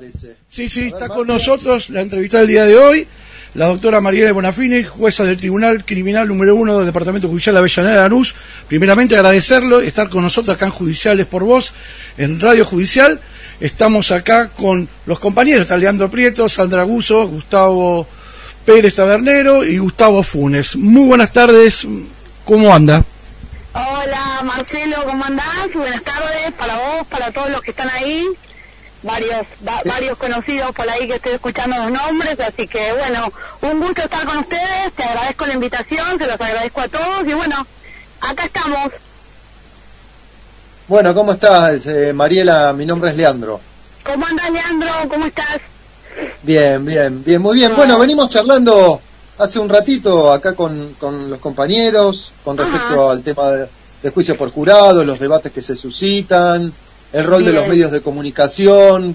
parece. Sí, está con nosotros la entrevista del día de hoy, la doctora Mariela Bonafini, jueza del Tribunal Criminal número 1 del Departamento Judicial de Avellaneda de Lanús. Primeramente agradecerlo, estar con nosotros acá en Judiciales por Vos, en Radio Judicial. Estamos acá con los compañeros, está Leandro Prieto, Sandra Guzzo, Gustavo Pérez Tabernero y Gustavo Funes. Muy buenas tardes, ¿cómo anda? Hola Marcelo, ¿cómo andás? Buenas tardes para vos, para todos los que están ahí, varios conocidos por ahí que estoy escuchando los nombres, así que bueno, un gusto estar con ustedes, te agradezco la invitación, se los agradezco a todos y bueno, acá estamos. Bueno, ¿cómo estás, Mariela? Mi nombre es Leandro. ¿Cómo andás, Leandro? ¿Cómo estás? Bien, muy bien. Bueno, venimos charlando hace un ratito acá con los compañeros con respecto al tema de juicio por jurado, los debates que se suscitan, el rol de los medios de comunicación,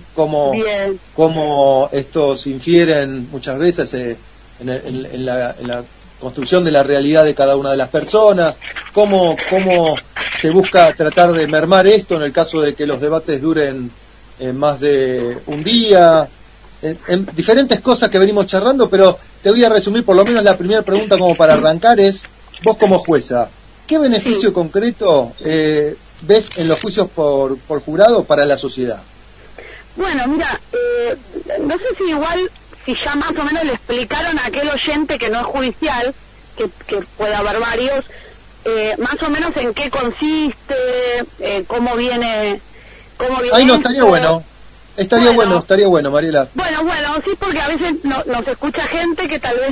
cómo estos infieren muchas veces en la construcción de la realidad de cada una de las personas, cómo se busca tratar de mermar esto en el caso de que los debates duren más de un día, en diferentes cosas que venimos charlando, pero te voy a resumir por lo menos la primera pregunta como para arrancar es, vos como jueza, ¿qué beneficio concreto ves en los juicios por jurado para la sociedad? Bueno, mira, no sé si ya más o menos le explicaron a aquel oyente que no es judicial, que puede haber varios, más o menos en qué consiste, cómo viene Ay, no, estaría bueno. Estaría bueno, Mariela. Bueno, sí, porque a veces nos escucha gente que tal vez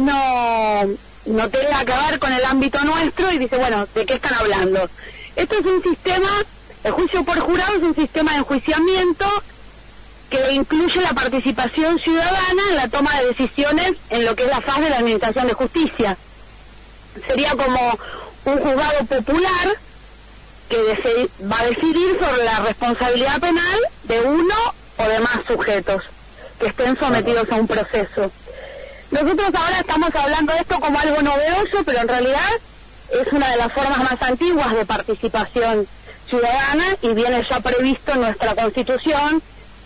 no tenga que ver con el ámbito nuestro y dice, bueno, ¿de qué están hablando? Esto es un sistema, el juicio por jurado es un sistema de enjuiciamiento que incluye la participación ciudadana en la toma de decisiones en lo que es la fase de la administración de justicia. Sería como un juzgado popular que va a decidir sobre la responsabilidad penal de uno o de más sujetos que estén sometidos a un proceso. Nosotros ahora estamos hablando de esto como algo novedoso, pero en realidad es una de las formas más antiguas de participación ciudadana y viene ya previsto en nuestra Constitución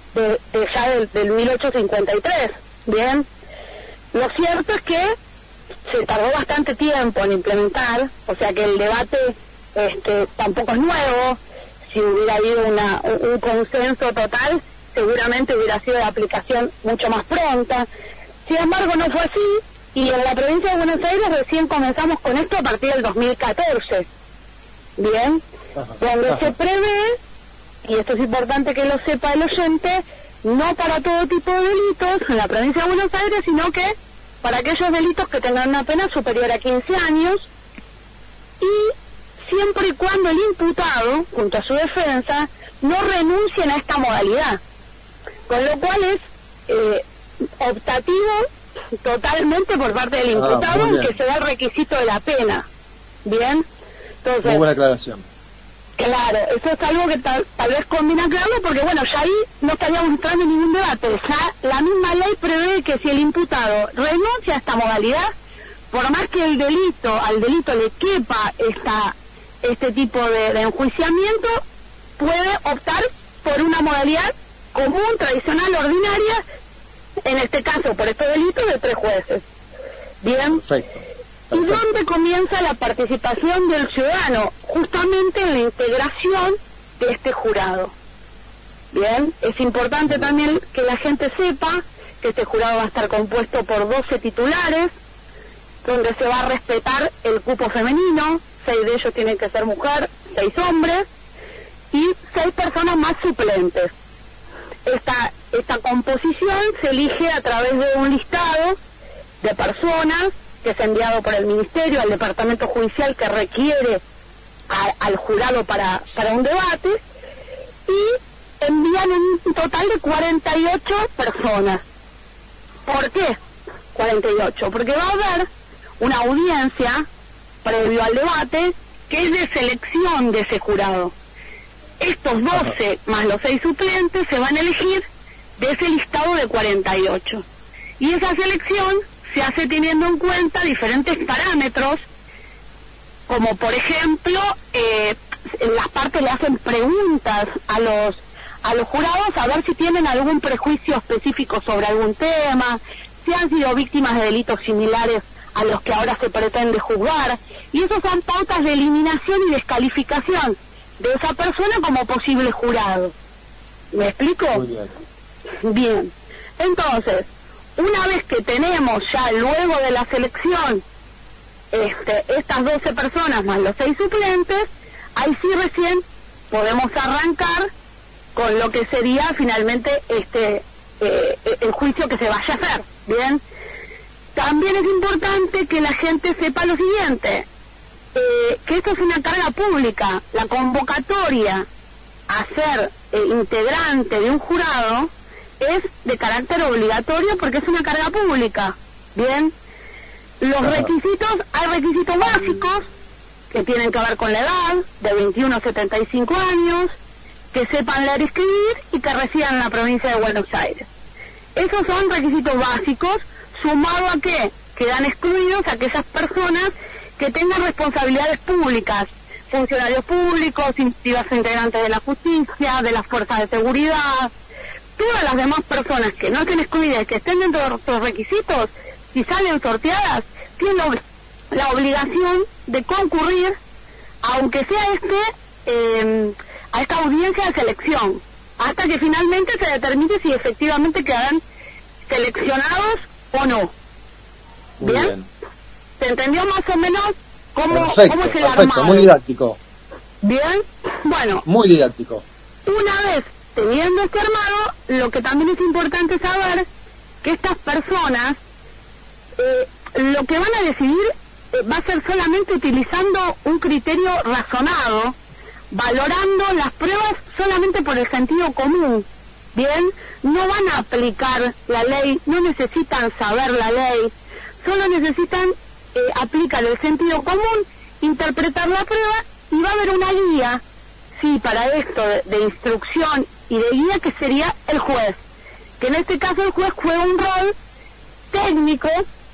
del 1853. Bien, lo cierto es que se tardó bastante tiempo en implementar, o sea que el debate tampoco es nuevo. Si hubiera habido un consenso total, seguramente hubiera sido de aplicación mucho más pronta. Sin embargo, no fue así, y en la provincia de Buenos Aires recién comenzamos con esto a partir del 2014. Bien, donde se prevé, y esto es importante que lo sepa el oyente, no para todo tipo de delitos en la provincia de Buenos Aires, sino que para aquellos delitos que tengan una pena superior a 15 años, y siempre y cuando el imputado, junto a su defensa, no renuncien a esta modalidad. Con lo cual es optativo totalmente por parte del imputado, que se da el requisito de la pena. Bien, entonces, muy buena aclaración. Claro, eso es algo que tal vez conviene aclararlo, porque bueno, ya ahí no estaríamos entrando en ningún debate. Ya la misma ley prevé que si el imputado renuncia a esta modalidad, por más que al delito le quepa este tipo de enjuiciamiento, puede optar por una modalidad común, tradicional, ordinaria, en este caso por estos delitos de 3 jueces. Bien. Perfecto. ¿Y dónde comienza la participación del ciudadano? Justamente en la integración de este jurado. Bien, es importante también que la gente sepa que este jurado va a estar compuesto por 12 titulares, donde se va a respetar el cupo femenino, 6 de ellos tienen que ser mujer, 6 hombres, y 6 personas más suplentes. Esta composición se elige a través de un listado de personas que es enviado por el Ministerio al Departamento Judicial que requiere al jurado para un debate, y envían un total de 48 personas. ¿Por qué 48? Porque va a haber una audiencia previo al debate que es de selección de ese jurado. Estos 12 más los 6 suplentes se van a elegir de ese listado de 48. Y esa selección se hace teniendo en cuenta diferentes parámetros, como por ejemplo, en las partes le hacen preguntas a a los jurados a ver si tienen algún prejuicio específico sobre algún tema, si han sido víctimas de delitos similares a los que ahora se pretende juzgar, y esas son pautas de eliminación y descalificación de esa persona como posible jurado. ¿Me explico? Muy bien. Bien. Entonces, una vez que tenemos ya luego de la selección estas 12 personas más los 6 suplentes, ahí sí recién podemos arrancar con lo que sería finalmente el juicio que se vaya a hacer. Bien. También es importante que la gente sepa lo siguiente, que esto es una carga pública. La convocatoria a ser integrante de un jurado es de carácter obligatorio porque es una carga pública. Bien, los requisitos, hay requisitos básicos que tienen que ver con la edad, de 21 a 75 años, que sepan leer y escribir y que residan en la provincia de Buenos Aires. Esos son requisitos básicos, sumado a que quedan excluidos aquellas personas que tengan responsabilidades públicas, funcionarios públicos, integrantes de la justicia, de las fuerzas de seguridad. Todas las demás personas que no estén excluidas y que estén dentro de los requisitos, si salen sorteadas, tienen la obligación de concurrir, aunque sea a esta audiencia de selección, hasta que finalmente se determine si efectivamente quedan seleccionados o no. ¿Bien? ¿Se entendió más o menos cómo es el armado? Muy didáctico. Bien, bueno. Muy didáctico. Una vez teniendo este armado, lo que también es importante saber que estas personas lo que van a decidir va a ser solamente utilizando un criterio razonado, valorando las pruebas solamente por el sentido común. Bien, no van a aplicar la ley, no necesitan saber la ley, solo necesitan aplicar el sentido común, interpretar la prueba, y va a haber una guía, sí, para esto de instrucción y de guía, que sería el juez, que en este caso el juez juega un rol técnico,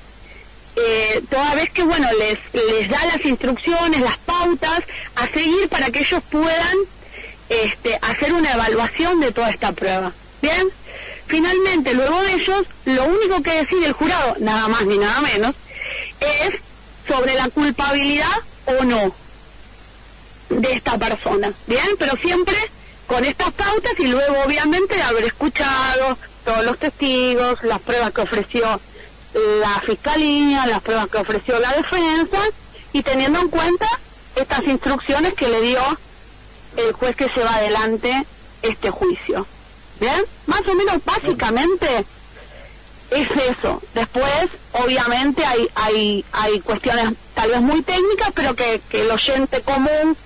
toda vez que, bueno, les da las instrucciones, las pautas a seguir para que ellos puedan hacer una evaluación de toda esta prueba. Bien, finalmente, luego de ellos, lo único que decide el jurado, nada más ni nada menos, es sobre la culpabilidad o no de esta persona. Bien, pero siempre con estas pautas, y luego obviamente de haber escuchado todos los testigos, las pruebas que ofreció la fiscalía, las pruebas que ofreció la defensa, y teniendo en cuenta estas instrucciones que le dio el juez que lleva adelante este juicio. Bien, más o menos básicamente es eso. Después obviamente hay cuestiones tal vez muy técnicas, pero que el oyente común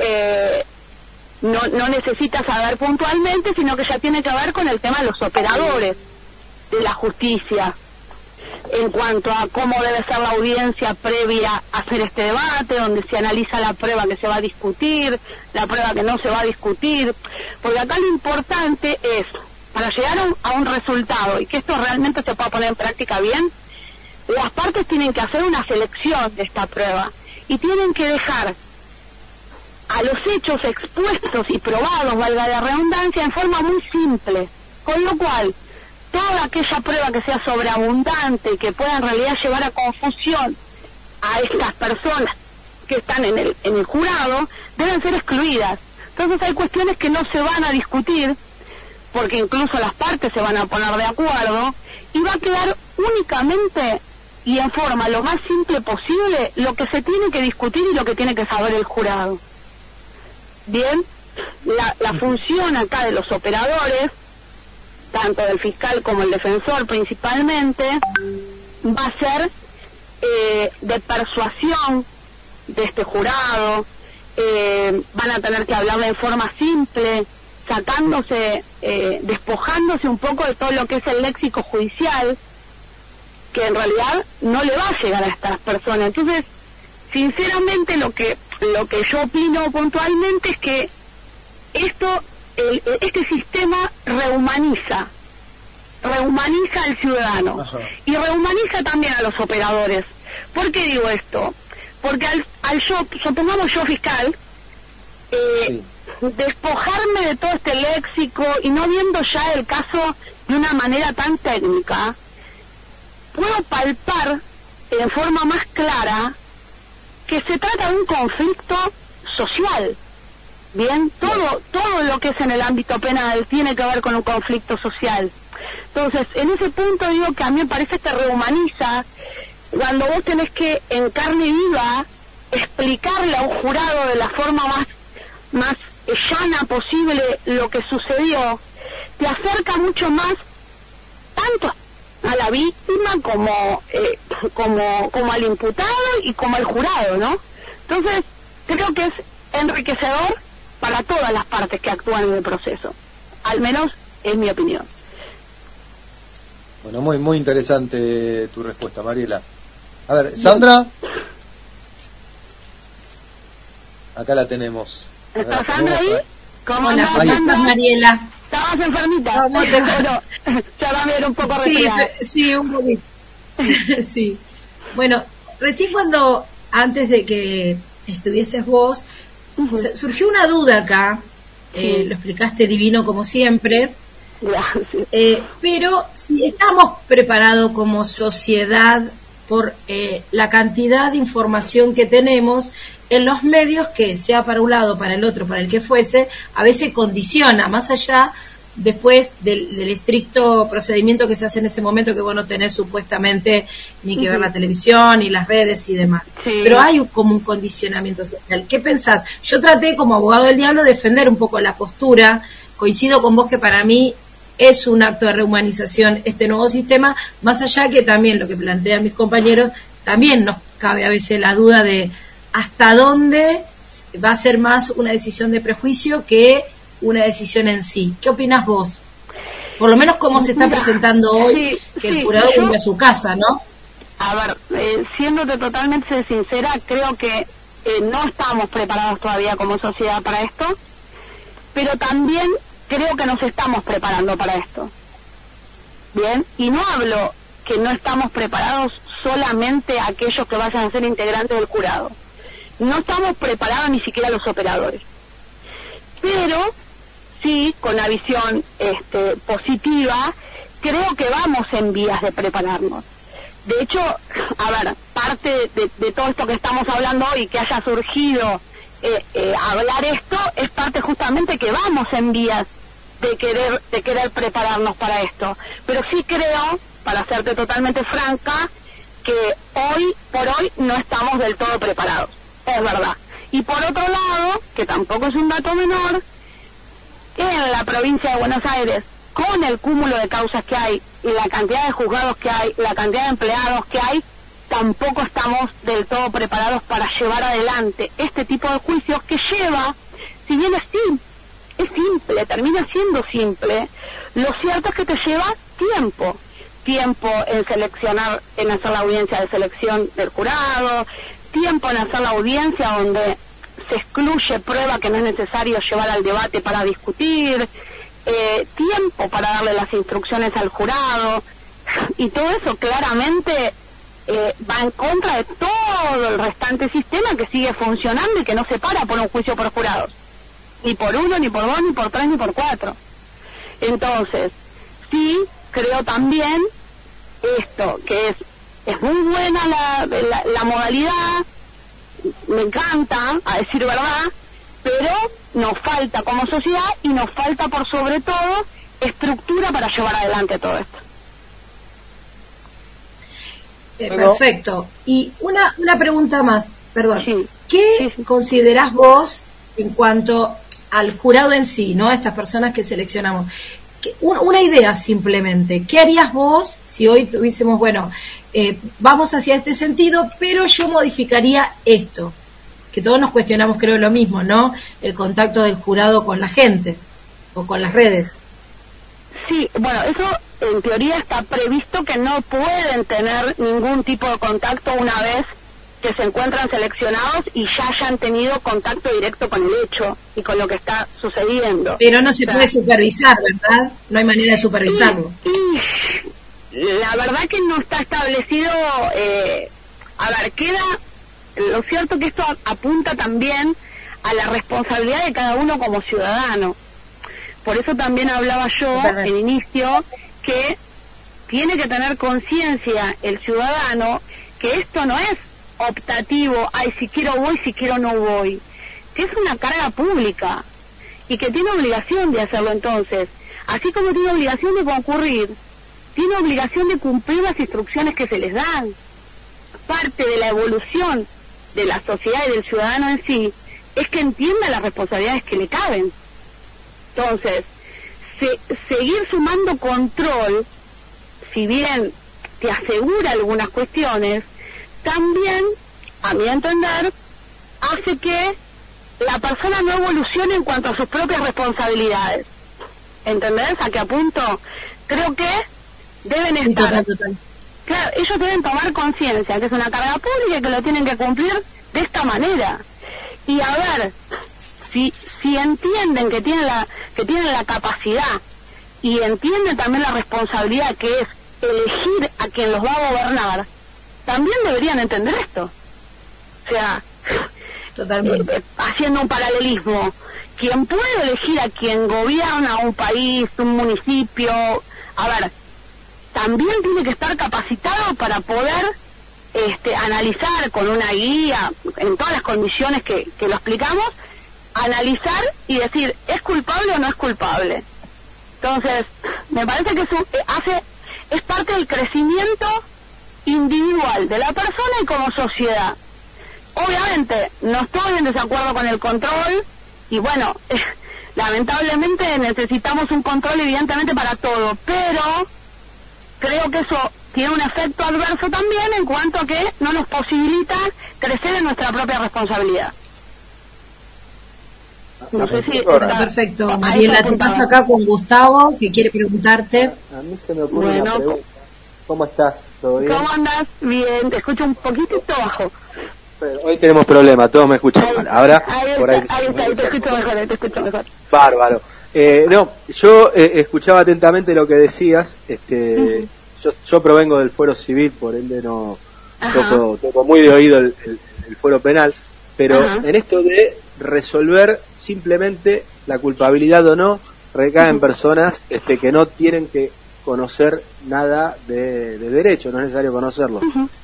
no necesita saber puntualmente, sino que ya tiene que ver con el tema de los operadores de la justicia, en cuanto a cómo debe ser la audiencia previa a hacer este debate, donde se analiza la prueba que se va a discutir, la prueba que no se va a discutir, porque acá lo importante es, para llegar a un resultado y que esto realmente se pueda poner en práctica bien, las partes tienen que hacer una selección de esta prueba y tienen que dejar a los hechos expuestos y probados, valga la redundancia, en forma muy simple, con lo cual toda aquella prueba que sea sobreabundante y que pueda en realidad llevar a confusión a estas personas que están en el jurado, deben ser excluidas. Entonces hay cuestiones que no se van a discutir, porque incluso las partes se van a poner de acuerdo, y va a quedar únicamente y en forma lo más simple posible lo que se tiene que discutir y lo que tiene que saber el jurado. Bien, la función acá de los operadores, tanto del fiscal como el defensor principalmente, va a ser de persuasión de este jurado. Van a tener que hablar de forma simple, sacándose, despojándose un poco de todo lo que es el léxico judicial, que en realidad no le va a llegar a estas personas. Entonces, sinceramente, lo que yo opino puntualmente es que este sistema rehumaniza al ciudadano. Ajá. Y rehumaniza también a los operadores. ¿Por qué digo esto? Porque al yo, supongamos yo fiscal, sí, despojarme de todo este léxico y no viendo ya el caso de una manera tan técnica, puedo palpar en forma más clara que se trata de un conflicto social. Bien, todo lo que es en el ámbito penal tiene que ver con un conflicto social. Entonces, en ese punto digo que a mí me parece que rehumaniza cuando vos tenés que en carne viva explicarle a un jurado de la forma más llana posible lo que sucedió. Te acerca mucho más tanto a la víctima como al imputado y como al jurado, ¿no? Entonces, creo que es enriquecedor para todas las partes que actúan en el proceso. Al menos es mi opinión. Bueno, muy muy interesante tu respuesta, Mariela. A ver, Sandra. Acá la tenemos. ¿Está Sandra ahí? ¿Cómo Hola, andás, Sandra? Mariela. ¿Estabas enfermita? No, ya va a ver un poco sí, resfriada. sí, un poquito. Sí. Bueno, recién antes de que estuvieses vos, surgió una duda acá. Lo explicaste divino como siempre. Gracias. Pero si estamos preparados como sociedad por la cantidad de información que tenemos en los medios, que sea para un lado, para el otro, para el que fuese, a veces condiciona, más allá después del estricto procedimiento que se hace en ese momento, que vos no tenés supuestamente ni que ver la televisión, ni las redes y demás. Sí. Pero hay como un condicionamiento social. ¿Qué pensás? Yo traté como abogado del diablo de defender un poco la postura. Coincido con vos que para mí es un acto de rehumanización este nuevo sistema, más allá que también lo que plantean mis compañeros, también nos cabe a veces la duda de hasta dónde va a ser más una decisión de prejuicio que una decisión en sí. ¿Qué opinás vos? Por lo menos cómo se está presentando hoy, que el jurado vuelve a su casa, ¿no? A ver, siéndote totalmente sincera, creo que no estamos preparados todavía como sociedad para esto, pero también creo que nos estamos preparando para esto. Bien, y no hablo que no estamos preparados solamente aquellos que vayan a ser integrantes del jurado. No estamos preparados ni siquiera los operadores. Pero sí, con la visión positiva, creo que vamos en vías de prepararnos. De hecho, a ver, parte de todo esto que estamos hablando hoy, que haya surgido hablar esto, es parte justamente que vamos en vías de querer prepararnos para esto. Pero sí creo, para serte totalmente franca, que hoy por hoy no estamos del todo preparados. Es verdad. Y por otro lado, que tampoco es un dato menor, en la provincia de Buenos Aires, con el cúmulo de causas que hay y la cantidad de juzgados que hay, la cantidad de empleados que hay, tampoco estamos del todo preparados para llevar adelante este tipo de juicios que lleva, si bien es simple, termina siendo simple, lo cierto es que te lleva tiempo en seleccionar, en hacer la audiencia de selección del jurado, tiempo en hacer la audiencia donde se excluye prueba que no es necesario llevar al debate para discutir, tiempo para darle las instrucciones al jurado, y todo eso claramente va en contra de todo el restante sistema que sigue funcionando y que no se para por un juicio por jurados, ni por uno, ni por dos, ni por tres, ni por cuatro. Entonces, sí, creo también esto, que es muy buena la modalidad, me encanta, a decir verdad, pero nos falta como sociedad y nos falta por sobre todo estructura para llevar adelante todo esto. Perfecto. Y una pregunta más, perdón. Sí. ¿Qué considerás vos en cuanto al jurado en sí, ¿no? Estas personas que seleccionamos. Una idea simplemente. ¿Qué harías vos si hoy tuviésemos, vamos hacia este sentido, pero yo modificaría esto? Que todos nos cuestionamos, creo, lo mismo, ¿no? El contacto del jurado con la gente o con las redes. Sí, bueno, eso en teoría está previsto que no pueden tener ningún tipo de contacto una vez que se encuentran seleccionados y ya hayan tenido contacto directo con el hecho y con lo que está sucediendo. Pero no se puede supervisar, ¿verdad? No hay manera de supervisarlo. Y la verdad que no está establecido, queda, lo cierto que esto apunta también a la responsabilidad de cada uno como ciudadano. Por eso también hablaba yo en inicio que tiene que tener conciencia el ciudadano que esto no es optativo, ay, si quiero voy, si quiero no voy, que es una carga pública y que tiene obligación de hacerlo. Entonces, así como tiene obligación de concurrir, tiene obligación de cumplir las instrucciones que se les dan. Parte de la evolución de la sociedad y del ciudadano en sí es que entienda las responsabilidades que le caben. Entonces, seguir sumando control, si bien te asegura algunas cuestiones, también, a mi entender, hace que la persona no evolucione en cuanto a sus propias responsabilidades. ¿Entendés a qué apunto? Creo que deben estar... Claro, ellos deben tomar conciencia que es una carga pública y que lo tienen que cumplir de esta manera. Y a ver, si entienden que tienen la capacidad y entienden también la responsabilidad que es elegir a quien los va a gobernar, también deberían entender esto. O sea, totalmente, haciendo un paralelismo, quien puede elegir a quien gobierna un país, un municipio, a ver, también tiene que estar capacitado para poder analizar con una guía, en todas las condiciones que lo explicamos, analizar y decir, ¿es culpable o no es culpable? Entonces, me parece que eso es parte del crecimiento individual de la persona y como sociedad. Obviamente, no estoy en desacuerdo con el control y bueno, lamentablemente necesitamos un control evidentemente para todo, pero creo que eso tiene un efecto adverso también en cuanto a que no nos posibilita crecer en nuestra propia responsabilidad. No sé si está perfecto. Mariela, te paso acá con Gustavo, que quiere preguntarte. A mí se me ocurre una pregunta. ¿Cómo estás? ¿Todo bien? ¿Cómo andas? Bien, te escucho un poquitito bajo. Pero hoy tenemos problemas, todos me escuchan mal. Ahora, por ahí te escucho mejor. Bárbaro. No, yo escuchaba atentamente lo que decías. Yo provengo del fuero civil, por ende no toco muy de oído el fuero penal, pero en esto de resolver simplemente la culpabilidad o no recae en personas que no tienen que conocer nada de derecho, no es necesario conocerlo.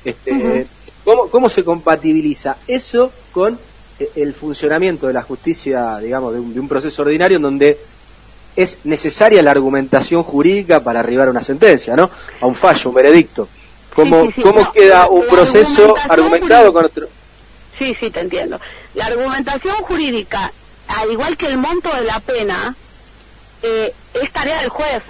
¿Cómo se compatibiliza eso con el funcionamiento de la justicia, digamos, de un proceso ordinario en donde es necesaria la argumentación jurídica para arribar a una sentencia, ¿no? A un fallo, un veredicto. ¿Cómo queda un proceso argumentado con otro? Sí, te entiendo. La argumentación jurídica, al igual que el monto de la pena, es tarea del juez.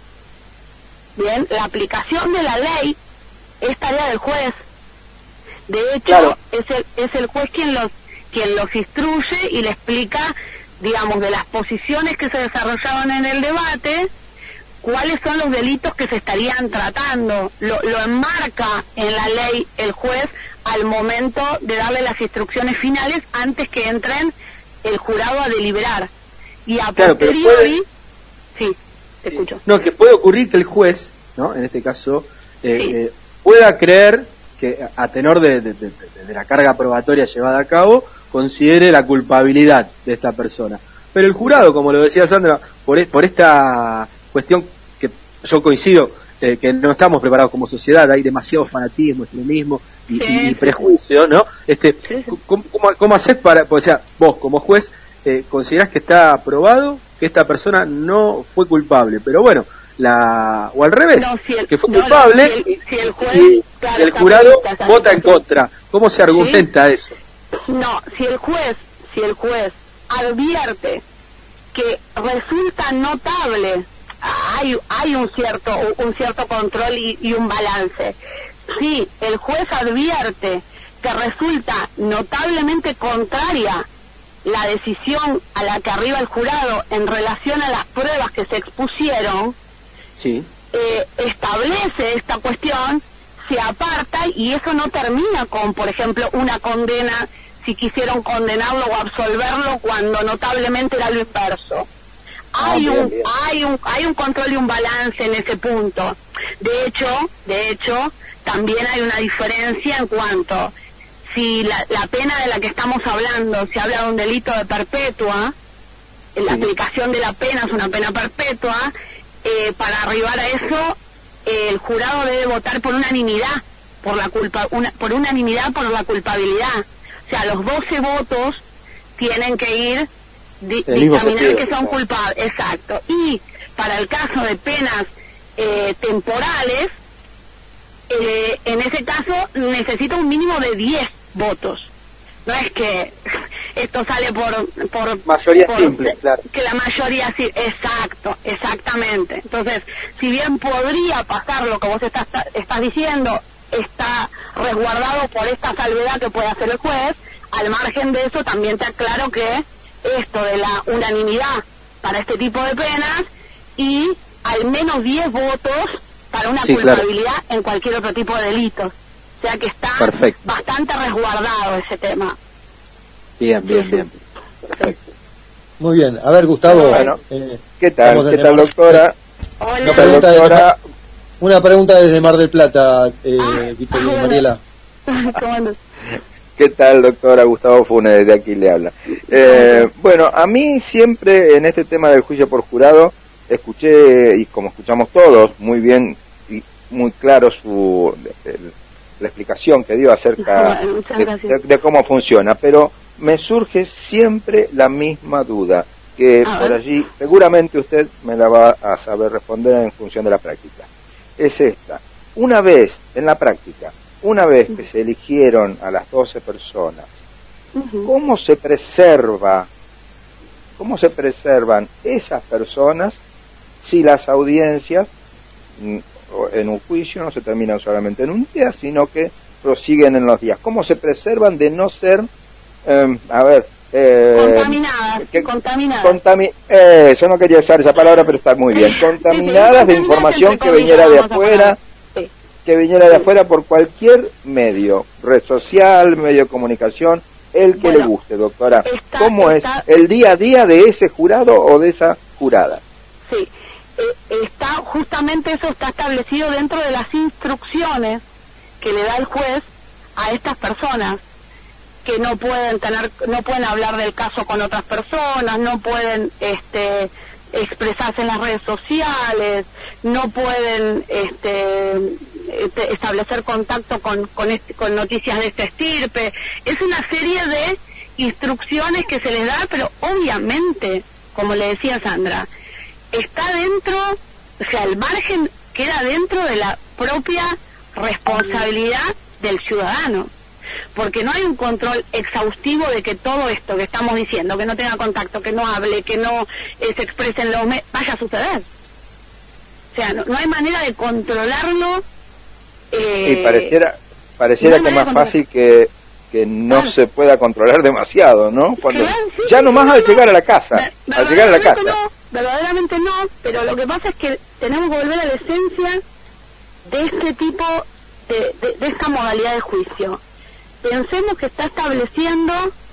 Bien, la aplicación de la ley es tarea del juez. De hecho, claro, es el juez quien los instruye y le explica, digamos, de las posiciones que se desarrollaron en el debate, cuáles son los delitos que se estarían tratando. Lo enmarca en la ley el juez al momento de darle las instrucciones finales antes que entren el jurado a deliberar. Y a posteriori... Sí, te escucho. No, que puede ocurrir que el juez, ¿no? En este caso, pueda creer que a tenor de la carga probatoria llevada a cabo, considere la culpabilidad de esta persona. Pero el jurado, como lo decía Sandra, por esta cuestión que yo coincido, que no estamos preparados como sociedad, hay demasiado fanatismo, extremismo y prejuicio, ¿no? ¿Cómo hacés para, o sea, vos como juez considerás que está probado que esta persona no fue culpable, pero bueno, o al revés, que fue culpable si el juez, y el jurado vota en contra? ¿Cómo se argumenta eso? No, si el juez advierte que resulta notable, hay un cierto control y un balance. Si el juez advierte que resulta notablemente contraria la decisión a la que arriba el jurado en relación a las pruebas que se expusieron, establece esta cuestión, se aparta y eso no termina con, por ejemplo, una condena, si quisieron condenarlo o absolverlo cuando notablemente era lo inverso. Hay un control y un balance en ese punto. De hecho, también hay una diferencia en cuanto si la pena de la que estamos hablando, se habla de un delito de perpetua, la aplicación de la pena es una pena perpetua, para arribar a eso, el jurado debe votar por unanimidad, por unanimidad por la culpabilidad. O sea, los 12 votos tienen que ir dictaminar que son culpables. Exacto. Y para el caso de penas temporales, en ese caso necesita un mínimo de 10 votos. No es que esto sale por mayoría simple, claro. Que la mayoría sí, exactamente. Entonces, si bien podría pasar lo que vos estás diciendo, está resguardado por esta salvedad que puede hacer el juez. Al margen de eso, también te aclaro que esto de la unanimidad para este tipo de penas y al menos 10 votos para una culpabilidad en cualquier otro tipo de delitos. O sea que está bastante resguardado ese tema. Bien. Perfecto. Muy bien. A ver, Gustavo. Bueno, ¿qué tal, doctora? Hola. Una pregunta desde Mar del Plata, Víctor y Mariela. ¿Cómo andas? ¿Qué tal, doctora? Gustavo Funes, desde aquí le habla. Bueno, a mí siempre en este tema del juicio por jurado escuché, y como escuchamos todos, muy bien y muy claro la explicación que dio acerca de cómo funciona, pero me surge siempre la misma duda, que por allí seguramente usted me la va a saber responder en función de la práctica. Es esta: una vez en la práctica, una vez que se eligieron a las 12 personas, ¿cómo se preservan esas personas si las audiencias en un juicio no se terminan solamente en un día, sino que prosiguen en los días? ¿Cómo se preservan de no ser, contaminadas? Yo no quería usar esa palabra, pero está muy bien. Contaminadas de información que viniera de afuera, por cualquier medio, red social, medio de comunicación, el que le guste, doctora. ¿Cómo es el día a día de ese jurado o de esa jurada? Sí, justamente eso está establecido dentro de las instrucciones que le da el juez a estas personas, que no pueden hablar del caso con otras personas, no pueden expresarse en las redes sociales, no pueden establecer contacto con noticias de este estirpe. Es una serie de instrucciones que se les da, pero obviamente, como le decía Sandra, está dentro, o sea, el margen queda dentro de la propia responsabilidad del ciudadano, porque no hay un control exhaustivo de que todo esto que estamos diciendo, que no tenga contacto, que no hable, que no se exprese en los medios, vaya a suceder. O sea, no hay manera de controlarlo. Y pareciera que es más fácil que no se pueda controlar demasiado, ¿no? Cuando ya nomás al llegar a la casa, verdaderamente no, pero lo que pasa es que tenemos que volver a la esencia de este tipo de esta modalidad de juicio. Pensemos que está estableciendo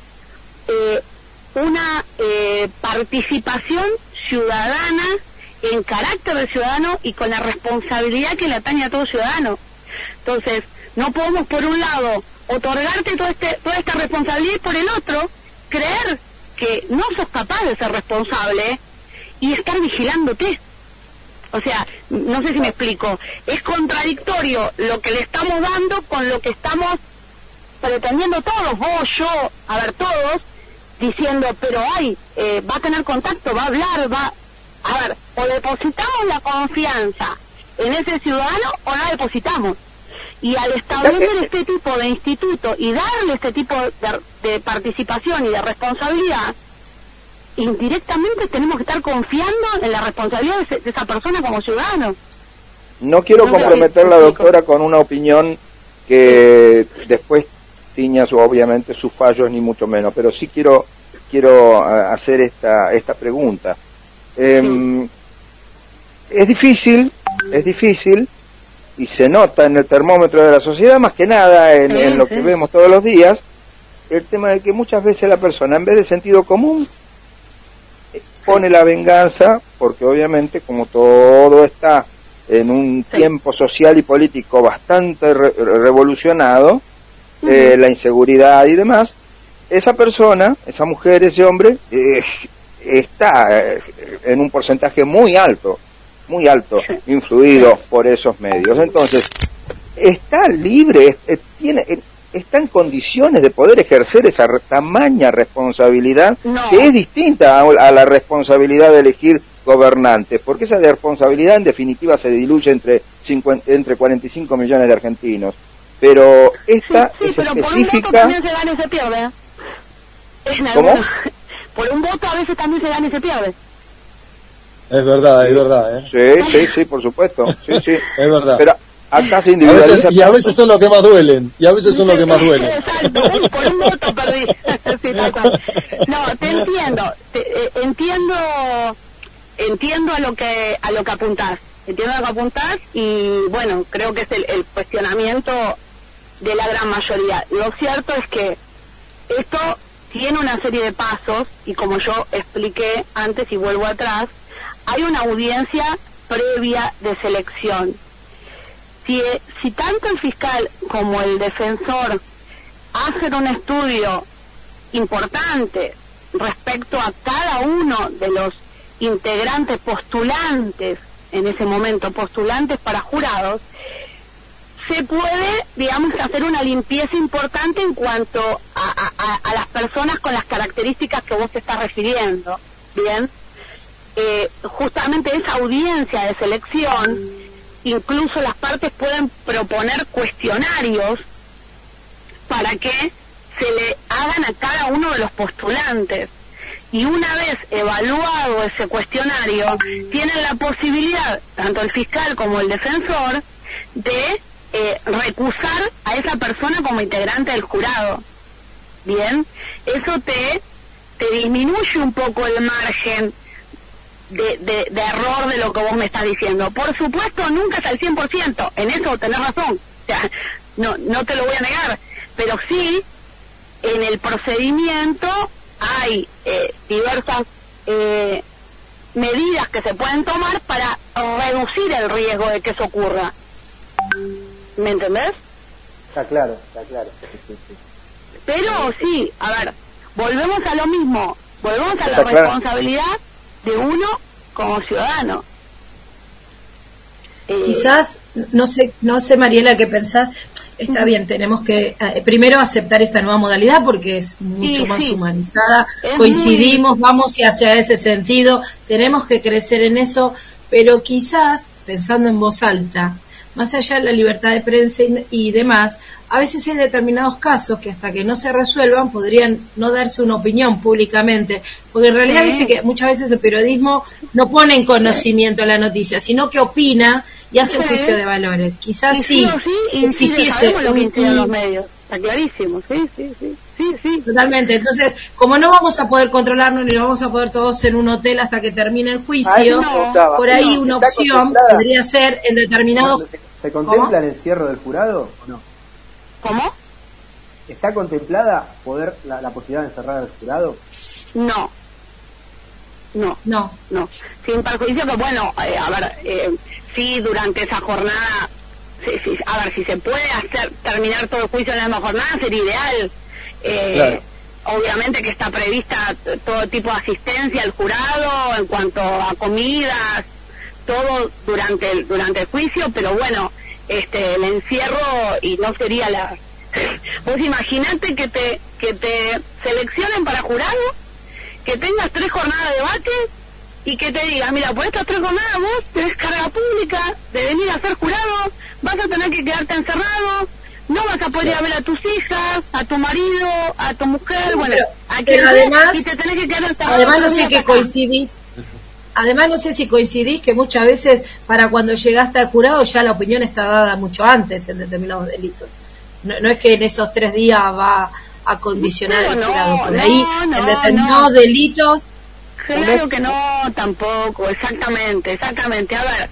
una participación ciudadana en carácter de ciudadano y con la responsabilidad que le atañe a todo ciudadano. Entonces, no podemos por un lado otorgarte toda esta responsabilidad y por el otro creer que no sos capaz de ser responsable y estar vigilándote. O sea, no sé si me explico, es contradictorio lo que le estamos dando con lo que estamos pretendiendo todos, vos, yo, todos, diciendo, pero va a tener contacto, va a hablar, o depositamos la confianza en ese ciudadano o no depositamos. Y al establecer este tipo de instituto y darle este tipo de participación y de responsabilidad, indirectamente tenemos que estar confiando en la responsabilidad de esa persona como ciudadano. No quiero comprometer la doctora con una opinión que después tiña obviamente sus fallos, ni mucho menos, pero sí quiero hacer esta pregunta. Es difícil, y se nota en el termómetro de la sociedad, más que nada en lo que vemos todos los días, el tema de que muchas veces la persona, en vez de sentido común, pone la venganza, porque obviamente como todo está en un tiempo social y político bastante revolucionado, la inseguridad y demás, esa persona, esa mujer, ese hombre, está en un porcentaje muy alto, influido por esos medios. Entonces, está libre, está en condiciones de poder ejercer esa tamaña responsabilidad, que es distinta a la responsabilidad de elegir gobernantes, porque esa responsabilidad en definitiva se diluye entre 45 millones de argentinos, pero esta es pero específica. Por un voto también se gana y se pierde. ¿Cómo? Por un voto a veces también se gana y se pierde. Es verdad, Sí, por supuesto, sí, es verdad. Pero acá se individualiza. A veces son los que más duelen, Exacto, por un voto perdí. Sí, tal cual. No, te entiendo, entiendo a lo que apuntás. Entiendo a lo que apuntás y bueno, creo que es el cuestionamiento de la gran mayoría. Lo cierto es que esto tiene una serie de pasos y como yo expliqué antes y vuelvo atrás, hay una audiencia previa de selección. Si tanto el fiscal como el defensor hacen un estudio importante respecto a cada uno de los integrantes postulantes, en ese momento postulantes para jurados, se puede, digamos, hacer una limpieza importante en cuanto a las personas con las características que vos te estás refiriendo, ¿bien? Justamente esa audiencia de selección, incluso las partes pueden proponer cuestionarios para que se le hagan a cada uno de los postulantes. Y una vez evaluado ese cuestionario, tienen la posibilidad, tanto el fiscal como el defensor, de recusar a esa persona como integrante del jurado. Bien, eso te disminuye un poco el margen de error de lo que vos me estás diciendo. Por supuesto, nunca es al 100%, en eso tenés razón, o sea, no te lo voy a negar, pero sí, en el procedimiento hay diversas medidas que se pueden tomar para reducir el riesgo de que eso ocurra. ¿Me entendés? Está claro. Pero sí, a ver, volvemos a lo mismo, volvemos a la responsabilidad de uno como ciudadano. Quizás, no sé Mariela, ¿qué pensás? Está bien, tenemos que primero aceptar esta nueva modalidad porque es mucho más humanizada, coincidimos, vamos hacia ese sentido, tenemos que crecer en eso, pero quizás, pensando en voz alta, más allá de la libertad de prensa y demás, a veces hay determinados casos que hasta que no se resuelvan podrían no darse una opinión públicamente, porque en realidad viste que muchas veces el periodismo no pone en conocimiento la noticia, sino que opina y hace un juicio de valores. Quizás sí existiese lo que inciden los medios, está clarísimo, sí. Totalmente. Entonces, como no vamos a poder controlarnos ni vamos a poder todos en un hotel hasta que termine el juicio, por ahí una opción podría ser en determinados... ¿Se contempla el encierro del jurado o no? ¿Cómo? ¿Está contemplada la posibilidad de encerrar al jurado? No. Sin perjuicio que, bueno, sí, durante esa jornada, si se puede terminar todo el juicio en la misma jornada, sería ideal. Claro. Obviamente que está prevista todo tipo de asistencia al jurado en cuanto a comidas, todo durante el juicio, pero bueno, el encierro y no sería la... Vos imaginate que te seleccionen para jurado, que tengas 3 jornadas de debate y que te diga, mira, por estas 3 jornadas vos tenés carga pública de venir a ser jurado, vas a tener que quedarte encerrado, no vas a poder ir a ver a tus hijas, a tu marido, a tu mujer, bueno, a quien además, y te tenés que quedar encerrado. Además no sé qué coincidís. Además no sé si coincidís que muchas veces para cuando llegaste al jurado ya la opinión está dada mucho antes en determinados delitos. No es que en esos 3 días va a condicionar el jurado. Por ahí en determinados delitos. Claro que no, tampoco, exactamente. A ver,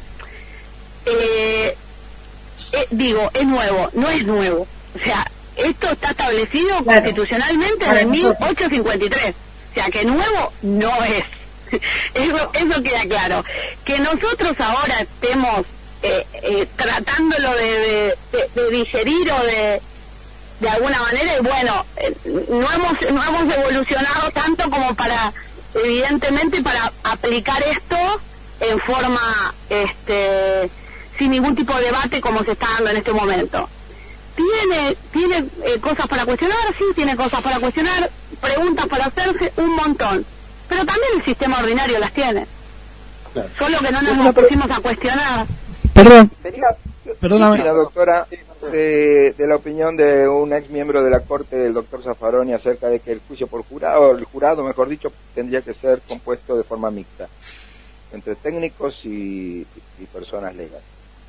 digo, es nuevo, no es nuevo. O sea, esto está establecido constitucionalmente desde 1853. O sea, que nuevo no es. Eso queda claro. Que nosotros ahora estemos tratándolo de digerir de alguna manera, y bueno, no hemos evolucionado tanto como para, evidentemente, para aplicar esto en forma, sin ningún tipo de debate como se está dando en este momento. Tiene cosas para cuestionar, sí, tiene cosas para cuestionar, preguntas para hacerse, un montón. Pero también el sistema ordinario las tiene. Claro. Solo que no nos pusimos a cuestionar. Perdóname. La doctora, de la opinión de un ex miembro de la Corte, del doctor Zaffaroni, acerca de que el juicio por jurado, el jurado, mejor dicho, tendría que ser compuesto de forma mixta, entre técnicos y personas legales.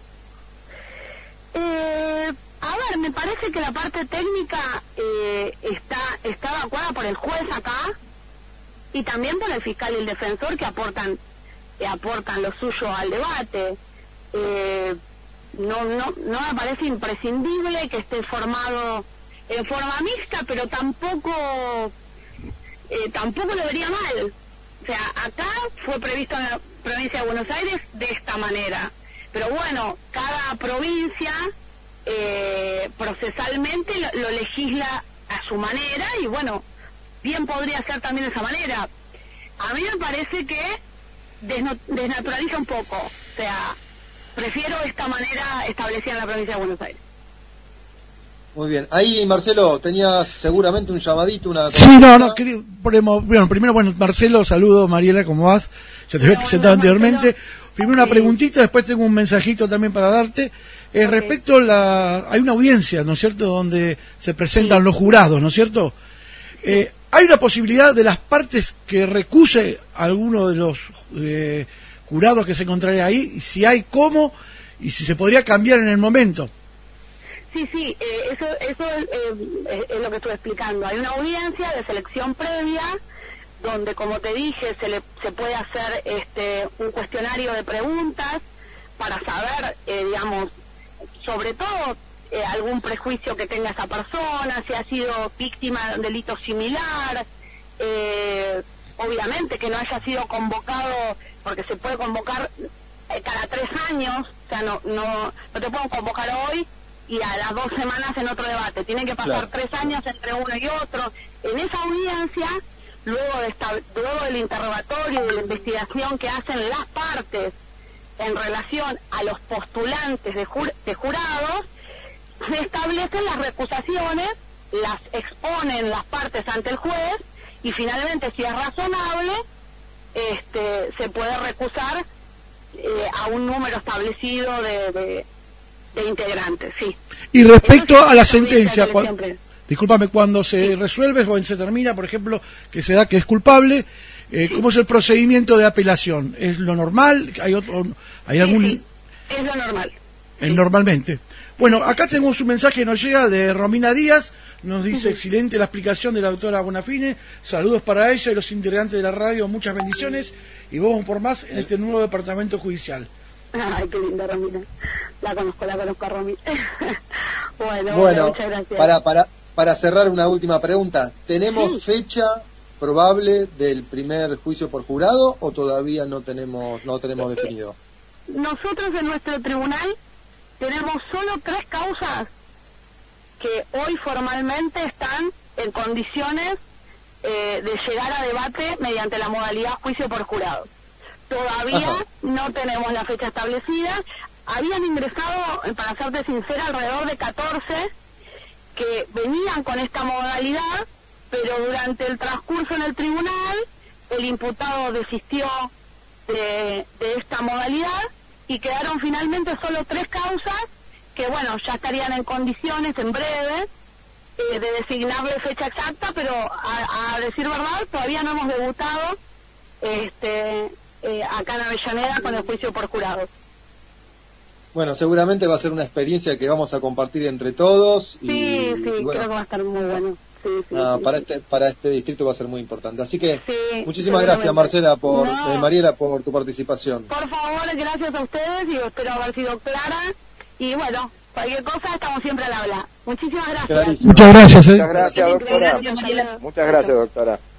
A ver, me parece que la parte técnica está evacuada por el juez acá y también por el fiscal y el defensor, que aportan lo suyo al debate. No me parece imprescindible que esté formado en forma mixta, pero tampoco lo vería mal. O sea, acá fue previsto en la provincia de Buenos Aires de esta manera, pero bueno, cada provincia procesalmente lo legisla a su manera, y bueno, bien podría ser también de esa manera. A mí me parece que desnaturaliza un poco, o sea, prefiero esta manera establecida en la provincia de Buenos Aires. Muy bien. Ahí, Marcelo, tenías seguramente un llamadito, una... Sí, bueno, primero, Marcelo, saludo, Mariela, ¿cómo vas? Ya te había presentado anteriormente. Primero una preguntita, después tengo un mensajito también para darte. Respecto hay una audiencia, ¿no es cierto?, donde se presentan los jurados, ¿no es cierto? ¿Hay una posibilidad de las partes que recuse a alguno de los jurados que se encontraría ahí? Y si hay, ¿cómo? Y si se podría cambiar en el momento. Sí, eso es lo que estuve explicando. Hay una audiencia de selección previa donde, como te dije, se puede hacer un cuestionario de preguntas para saber, digamos, sobre todo algún prejuicio que tenga esa persona, si ha sido víctima de un delito similar, obviamente que no haya sido convocado, porque se puede convocar cada 3 años, o sea, no te pueden convocar hoy y a las 2 semanas en otro debate, tienen que pasar 3 años entre uno y otro. En esa audiencia, luego del interrogatorio y de la investigación que hacen las partes en relación a los postulantes de jurados, se establecen las recusaciones, las exponen las partes ante el juez, y finalmente, si es razonable, se puede recusar a un número establecido de integrantes, sí. Y respecto a la sentencia, discúlpame, cuando se resuelve o se termina, por ejemplo, que se da que es culpable, ¿cómo es el procedimiento de apelación? ¿Es lo normal? ¿Hay algún...? Sí, es lo normal. Normalmente. Bueno, acá tenemos un mensaje que nos llega de Romina Díaz, nos dice: excelente la explicación de la doctora Bonafine, saludos para ella y los integrantes de la radio, muchas bendiciones, y vamos por más en este nuevo departamento judicial. Ay, qué linda Romina, la conozco a Romy. bueno, muchas gracias. Para cerrar, una última pregunta, ¿tenemos fecha probable del primer juicio por jurado o todavía no tenemos definido? Nosotros en nuestro tribunal tenemos solo 3 causas que hoy formalmente están en condiciones de llegar a debate mediante la modalidad juicio por jurado. Todavía no tenemos la fecha establecida. Habían ingresado, para serte sincera, alrededor de 14 que venían con esta modalidad, pero durante el transcurso en el tribunal el imputado desistió de esta modalidad y quedaron finalmente solo 3 causas que, bueno, ya estarían en condiciones en breve de designarle fecha exacta, pero a decir verdad todavía no hemos debutado acá en Avellaneda con el juicio por jurado. Bueno, seguramente va a ser una experiencia que vamos a compartir entre todos. Sí, bueno, creo que va a estar muy bueno. Para este distrito va a ser muy importante. Así que muchísimas gracias, Marcela, Mariela, por tu participación. Por favor, gracias a ustedes y espero haber sido clara. Y bueno, cualquier cosa estamos siempre al habla. Muchísimas gracias. Muchas gracias. Muchas gracias, doctora. Muchas gracias, doctora.